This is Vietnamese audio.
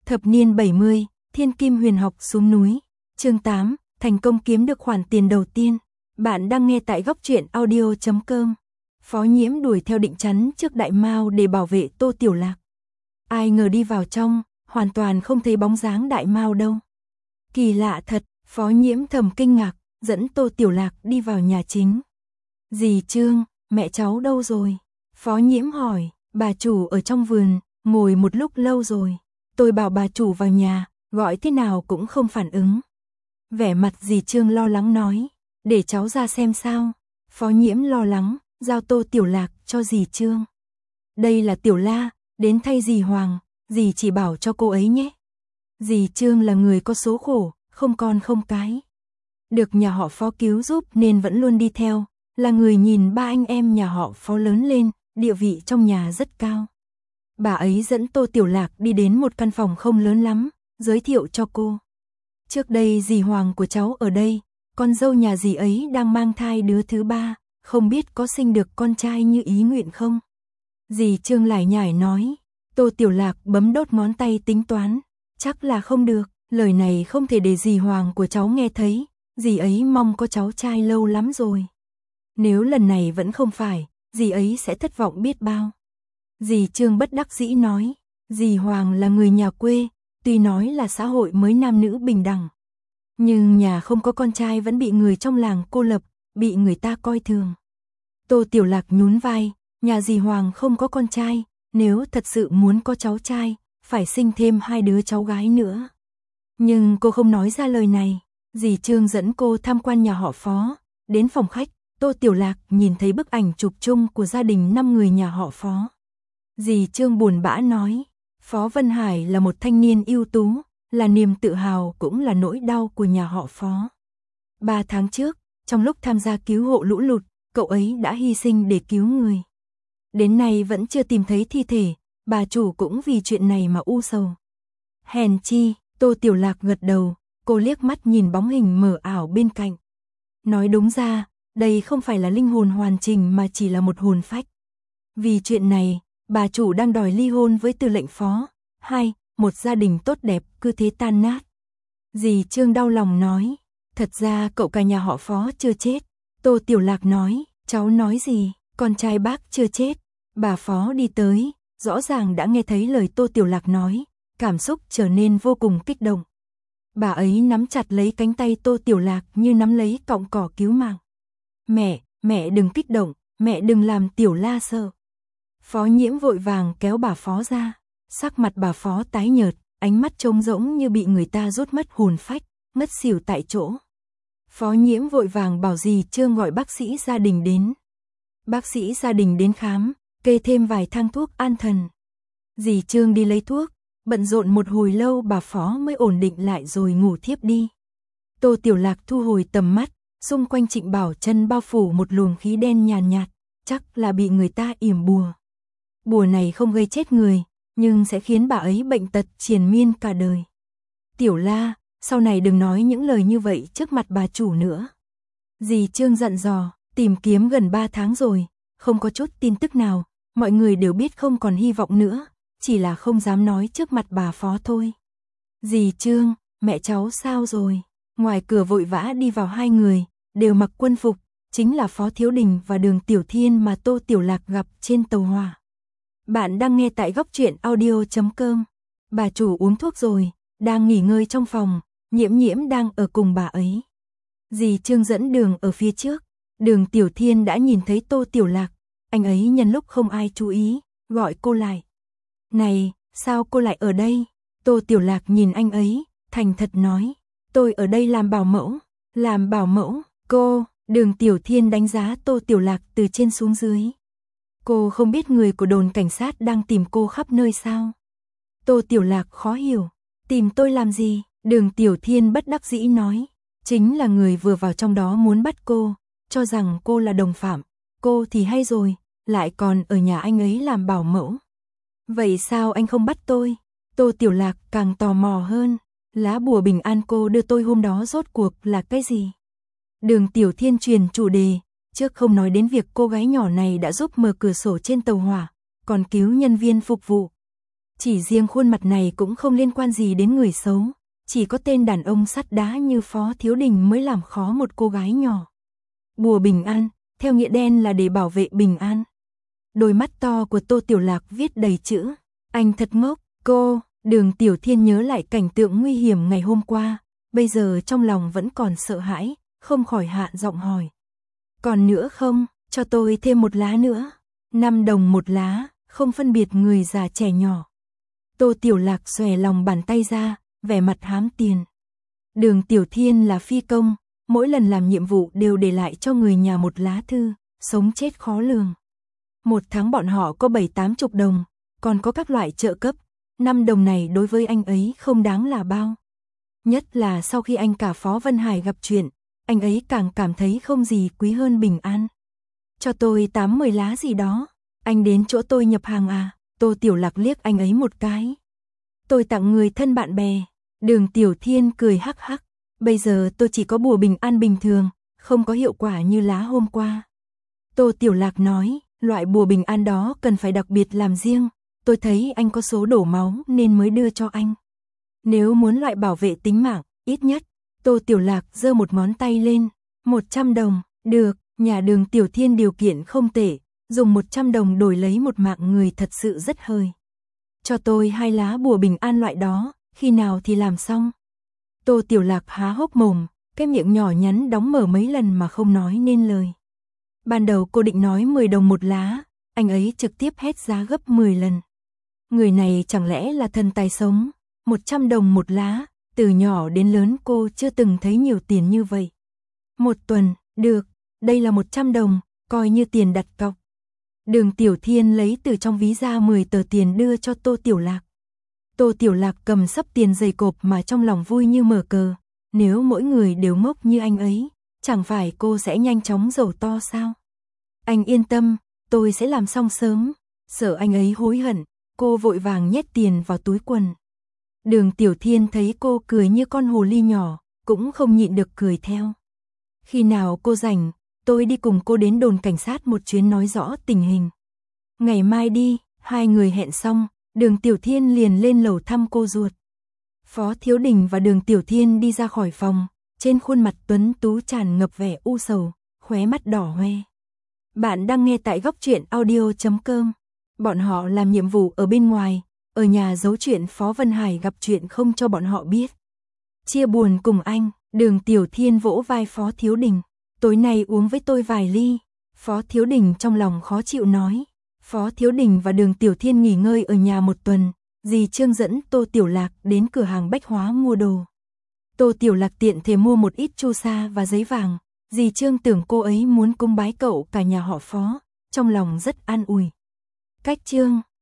Thập niên 70, Thiên Kim Huyền Học xuống núi. Chương 8, thành công kiếm được khoản tiền đầu tiên. Bạn đang nghe tại góc truyện audio.com. Phó Nhiễm đuổi theo Định Chắn trước Đại Mao để bảo vệ Tô Tiểu Lạc. Ai ngờ đi vào trong, hoàn toàn không thấy bóng dáng Đại Mao đâu. Kỳ lạ thật, Phó Nhiễm thầm kinh ngạc, dẫn Tô Tiểu Lạc đi vào nhà chính. Dì Trương, mẹ cháu đâu rồi? Phó Nhiễm hỏi, bà chủ ở trong vườn, ngồi một lúc lâu rồi. Tôi bảo bà chủ vào nhà, gọi thế nào cũng không phản ứng. Vẻ mặt dì Trương lo lắng nói, để cháu ra xem sao. Phó Nhiễm lo lắng, giao Tô Tiểu Lạc cho dì Trương. Đây là Tiểu La, đến thay dì Hoàng, dì chỉ bảo cho cô ấy nhé. Dì Trương là người có số khổ, không con không cái. Được nhà họ Phó cứu giúp nên vẫn luôn đi theo, là người nhìn ba anh em nhà họ Phó lớn lên, địa vị trong nhà rất cao. Bà ấy dẫn Tô Tiểu Lạc đi đến một căn phòng không lớn lắm, giới thiệu cho cô. Trước đây dì Hoàng của cháu ở đây, con dâu nhà dì ấy đang mang thai đứa thứ ba, không biết có sinh được con trai như ý nguyện không? Dì Trương lải nhải nói. Tô Tiểu Lạc bấm đốt ngón tay tính toán, chắc là không được, lời này không thể để dì Hoàng của cháu nghe thấy, dì ấy mong có cháu trai lâu lắm rồi. Nếu lần này vẫn không phải, dì ấy sẽ thất vọng biết bao. Dì Trương bất đắc dĩ nói, dì Hoàng là người nhà quê, tuy nói là xã hội mới nam nữ bình đẳng. Nhưng nhà không có con trai vẫn bị người trong làng cô lập, bị người ta coi thường. Tô Tiểu Lạc nhún vai, nhà dì Hoàng không có con trai, nếu thật sự muốn có cháu trai, phải sinh thêm 2 đứa cháu gái nữa. Nhưng cô không nói ra lời này, dì Trương dẫn cô tham quan nhà họ Phó, đến phòng khách, Tô Tiểu Lạc nhìn thấy bức ảnh chụp chung của gia đình 5 người nhà họ Phó. Dì Trương buồn bã nói, Phó Vân Hải là một thanh niên ưu tú, là niềm tự hào cũng là nỗi đau của nhà họ Phó. 3 tháng trước, trong lúc tham gia cứu hộ lũ lụt, cậu ấy đã hy sinh để cứu người. Đến nay vẫn chưa tìm thấy thi thể, bà chủ cũng vì chuyện này mà u sầu. Hèn chi, Tô Tiểu Lạc gật đầu, cô liếc mắt nhìn bóng hình mờ ảo bên cạnh. Nói đúng ra, đây không phải là linh hồn hoàn chỉnh mà chỉ là một hồn phách. Vì chuyện này, bà chủ đang đòi ly hôn với tư lệnh Phó. Một gia đình tốt đẹp cứ thế tan nát. Dì Trương đau lòng nói, thật ra cậu cả nhà họ Phó chưa chết. Tô Tiểu Lạc nói, cháu nói gì, con trai bác chưa chết. Bà Phó đi tới, rõ ràng đã nghe thấy lời Tô Tiểu Lạc nói, cảm xúc trở nên vô cùng kích động. Bà ấy nắm chặt lấy cánh tay Tô Tiểu Lạc như nắm lấy cọng cỏ cứu mạng. Mẹ đừng kích động, mẹ đừng làm Tiểu La sợ. Phó Nhiễm vội vàng kéo bà Phó ra, sắc mặt bà Phó tái nhợt, ánh mắt trống rỗng như bị người ta rút mất hồn phách, ngất xỉu tại chỗ. Phó Nhiễm vội vàng bảo dì Trương gọi bác sĩ gia đình đến. Bác sĩ gia đình đến khám, kê thêm vài thang thuốc an thần. Dì Trương đi lấy thuốc, bận rộn một hồi lâu bà Phó mới ổn định lại rồi ngủ thiếp đi. Tô Tiểu Lạc thu hồi tầm mắt, xung quanh Trịnh Bảo Trân bao phủ một luồng khí đen nhàn nhạt, chắc là bị người ta yểm bùa. Bùa này không gây chết người, nhưng sẽ khiến bà ấy bệnh tật triền miên cả đời. Tiểu La, sau này đừng nói những lời như vậy trước mặt bà chủ nữa. Dì Trương dặn dò, tìm kiếm gần 3 tháng rồi, không có chút tin tức nào, mọi người đều biết không còn hy vọng nữa, chỉ là không dám nói trước mặt bà Phó thôi. Dì Trương, mẹ cháu sao rồi? Ngoài cửa vội vã đi vào 2 người, đều mặc quân phục, chính là Phó Thiếu Đình và Đường Tiểu Thiên mà Tô Tiểu Lạc gặp trên tàu hỏa. Bạn đang nghe tại góc truyện audio.com. Bà chủ uống thuốc rồi, đang nghỉ ngơi trong phòng, Nhiễm Nhiễm đang ở cùng bà ấy. Dì Trương dẫn đường ở phía trước, Đường Tiểu Thiên đã nhìn thấy Tô Tiểu Lạc, anh ấy nhân lúc không ai chú ý, gọi cô lại. Này, sao cô lại ở đây? Tô Tiểu Lạc nhìn anh ấy, thành thật nói, tôi ở đây làm bảo mẫu. Làm bảo mẫu, cô, Đường Tiểu Thiên đánh giá Tô Tiểu Lạc từ trên xuống dưới. Cô không biết người của đồn cảnh sát đang tìm cô khắp nơi sao? Tô Tiểu Lạc khó hiểu, tìm tôi làm gì? Đường Tiểu Thiên bất đắc dĩ nói, chính là người vừa vào trong đó muốn bắt cô, cho rằng cô là đồng phạm, cô thì hay rồi, lại còn ở nhà anh ấy làm bảo mẫu. Vậy sao anh không bắt tôi? Tô Tiểu Lạc càng tò mò hơn, lá bùa bình an cô đưa tôi hôm đó rốt cuộc là cái gì? Đường Tiểu Thiên truyền chủ đề, trước không nói đến việc cô gái nhỏ này đã giúp mở cửa sổ trên tàu hỏa, còn cứu nhân viên phục vụ. Chỉ riêng khuôn mặt này cũng không liên quan gì đến người xấu, chỉ có tên đàn ông sắt đá như Phó Thiếu Đình mới làm khó một cô gái nhỏ. Bùa bình an, theo nghĩa đen là để bảo vệ bình an. Đôi mắt to của Tô Tiểu Lạc viết đầy chữ, anh thật ngốc. Cô, Đường Tiểu Thiên nhớ lại cảnh tượng nguy hiểm ngày hôm qua, bây giờ trong lòng vẫn còn sợ hãi, không khỏi hạ giọng hỏi. Còn nữa không, cho tôi thêm một lá nữa. 5 đồng một lá, không phân biệt người già trẻ nhỏ. Tô Tiểu Lạc xòe lòng bàn tay ra, vẻ mặt hám tiền. Đường Tiểu Thiên là phi công, mỗi lần làm nhiệm vụ đều để lại cho người nhà một lá thư, sống chết khó lường. Một tháng bọn họ có 7-80 đồng, còn có các loại trợ cấp. 5 đồng này đối với anh ấy không đáng là bao. Nhất là sau khi anh cả Phó Vân Hải gặp chuyện, anh ấy càng cảm thấy không gì quý hơn bình an. Cho tôi 8-10 lá gì đó, anh đến chỗ tôi nhập hàng à? Tô Tiểu Lạc liếc anh ấy một cái. Tôi tặng người thân bạn bè. Đường Tiểu Thiên cười hắc hắc. Bây giờ tôi chỉ có bùa bình an bình thường, không có hiệu quả như lá hôm qua. Tô Tiểu Lạc nói, loại bùa bình an đó cần phải đặc biệt làm riêng. Tôi thấy anh có số đổ máu nên mới đưa cho anh. Nếu muốn loại bảo vệ tính mạng, ít nhất, Tô Tiểu Lạc giơ một ngón tay lên. 100 đồng, được, nhà Đường Tiểu Thiên điều kiện không tệ, dùng 100 đồng đổi lấy một mạng người thật sự rất hời. Cho tôi 2 lá bùa bình an loại đó, khi nào thì làm xong? Tô Tiểu Lạc há hốc mồm, cái miệng nhỏ nhắn đóng mở mấy lần mà không nói nên lời. Ban đầu cô định nói 10 đồng một lá, anh ấy trực tiếp hét giá gấp 10 lần. Người này chẳng lẽ là thần tài sống, 100 đồng một lá, từ nhỏ đến lớn cô chưa từng thấy nhiều tiền như vậy. Một tuần, được, đây là 100 đồng, coi như tiền đặt cọc. Đường Tiểu Thiên lấy từ trong ví ra 10 tờ tiền đưa cho Tô Tiểu Lạc. Tô Tiểu Lạc cầm xấp tiền dày cộp mà trong lòng vui như mở cờ. Nếu mỗi người đều ngốc như anh ấy, chẳng phải cô sẽ nhanh chóng giàu to sao? Anh yên tâm, tôi sẽ làm xong sớm. Sợ anh ấy hối hận, cô vội vàng nhét tiền vào túi quần. Đường Tiểu Thiên thấy cô cười như con hồ ly nhỏ, cũng không nhịn được cười theo. Khi nào cô rảnh, tôi đi cùng cô đến đồn cảnh sát một chuyến nói rõ tình hình. Ngày mai đi, hai người hẹn xong, Đường Tiểu Thiên liền lên lầu thăm cô ruột. Phó Thiếu Đình và Đường Tiểu Thiên đi ra khỏi phòng, trên khuôn mặt tuấn tú tràn ngập vẻ u sầu, khóe mắt đỏ hoe. Bạn đang nghe tại Góc Truyện Audio.com. Bọn họ làm nhiệm vụ ở bên ngoài, ở nhà giấu chuyện Phó Vân Hải gặp chuyện không cho bọn họ biết. Chia buồn cùng anh, Đường Tiểu Thiên vỗ vai Phó Thiếu Đình. Tối nay uống với tôi vài ly. Phó Thiếu Đình trong lòng khó chịu nói. Phó Thiếu Đình và Đường Tiểu Thiên nghỉ ngơi ở nhà một tuần. Dì Trương dẫn Tô Tiểu Lạc đến cửa hàng bách hóa mua đồ. Tô Tiểu Lạc tiện thể mua một ít chu sa và giấy vàng. Dì Trương tưởng cô ấy muốn cúng bái cậu cả nhà họ Phó, trong lòng rất an ủi. Cách Trương,